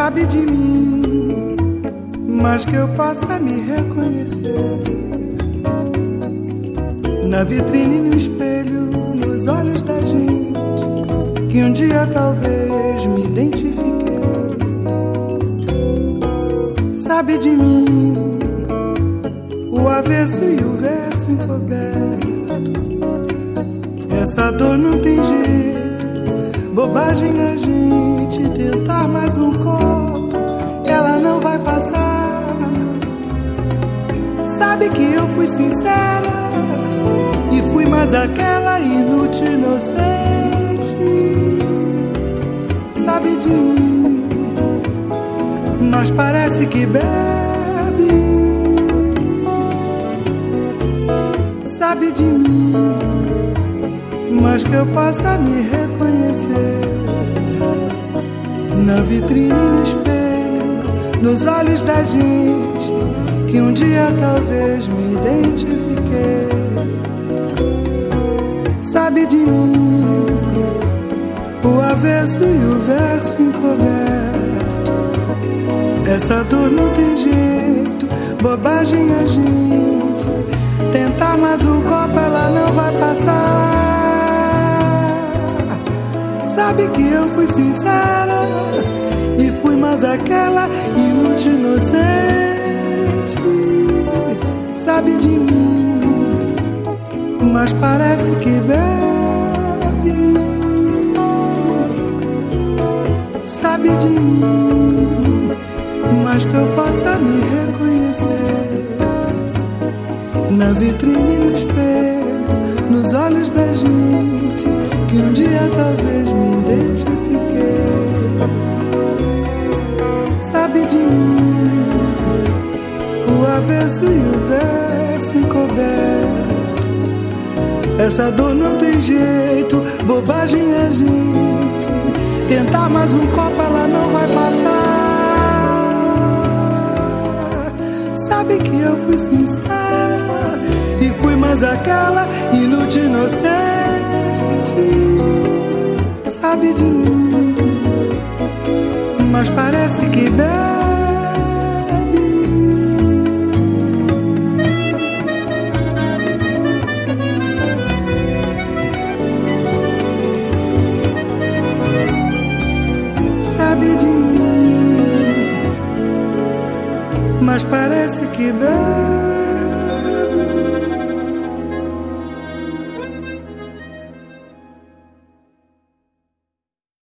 sabe de mim, mas que eu possa me reconhecer na vitrine, no espelho, nos olhos da gente, que um dia talvez me identifiquei. Sabe de mim, o avesso e o verso encoberto. Essa dor não tem jeito, bobagem a gente tentar mais um copo, ela não vai passar. Sabe que eu fui sincera e fui mais aquela inútil inocente. Sabe de mim, mas parece que bebe. Sabe de mim, mas que eu possa me reconhecer na vitrine, no espelho, nos olhos da gente, que um dia talvez me identifiquei. Sabe de mim, o avesso e o verso encoberto. Essa dor não tem jeito, bobagem a gente tentar mais um copo, ela não vai passar. Sabe que eu fui sincera e fui mais aquela inútil inocente. Sabe de mim, mas parece que bebe. Sabe de mim, mas que eu possa me reconhecer na vitrine, no espelho, nos olhos da gente, que um dia talvez me identifiquei. Sabe de mim, o avesso e o verso encoberto. Essa dor não tem jeito, bobagem a gente tentar mais um copo, ela não vai passar. Sabe que eu fui sincera e fui mais aquela inútil inocente. Sabe de mim, mas parece que bebe. Sabe de mim, mas parece que bebe.